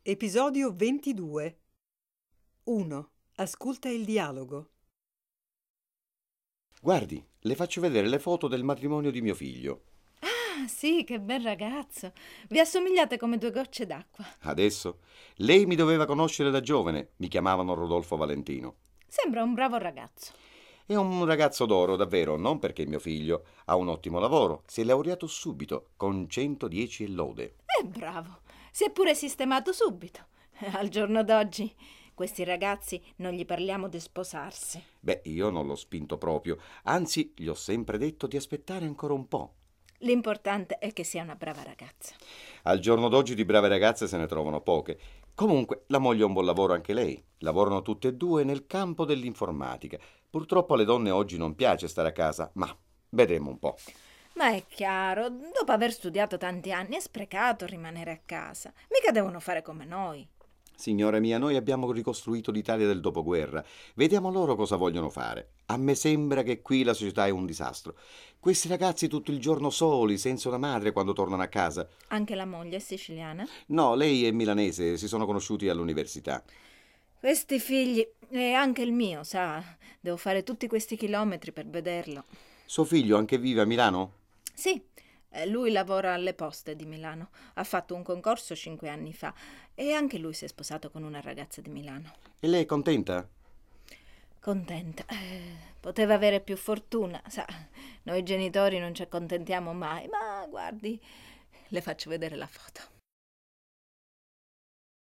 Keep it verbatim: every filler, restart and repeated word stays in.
Episodio ventidue. uno. Ascolta il dialogo. Guardi, le faccio vedere le foto del matrimonio di mio figlio. Ah, sì, che bel ragazzo. Vi assomigliate come due gocce d'acqua. Adesso? Lei mi doveva conoscere da giovane, mi chiamavano Rodolfo Valentino. Sembra un bravo ragazzo. È un ragazzo d'oro, davvero, non perché mio figlio ha un ottimo lavoro. Si è laureato subito, con centodieci e lode. È bravo. Si è pure sistemato subito. Al giorno d'oggi, questi ragazzi non gli parliamo di sposarsi. Beh, io non l'ho spinto proprio, anzi, gli ho sempre detto di aspettare ancora un po'. L'importante è che sia una brava ragazza. Al giorno d'oggi di brave ragazze se ne trovano poche. Comunque, la moglie ha un buon lavoro anche lei. Lavorano tutte e due nel campo dell'informatica. Purtroppo alle donne oggi non piace stare a casa, ma vedremo un po'. Ma è chiaro, dopo aver studiato tanti anni è sprecato rimanere a casa. Mica devono fare come noi. Signora mia, noi abbiamo ricostruito l'Italia del dopoguerra. Vediamo loro cosa vogliono fare. A me sembra che qui la società è un disastro. Questi ragazzi tutto il giorno soli, senza una madre quando tornano a casa. Anche la moglie è siciliana? No, lei è milanese, si sono conosciuti all'università. Questi figli, e anche il mio, sa, devo fare tutti questi chilometri per vederlo. Suo figlio anche vive a Milano? Sì, eh, lui lavora alle poste di Milano. Ha fatto un concorso cinque anni fa e anche lui si è sposato con una ragazza di Milano. E lei è contenta? Contenta. Eh, poteva avere più fortuna, sa. Noi genitori non ci accontentiamo mai, ma guardi, le faccio vedere la foto.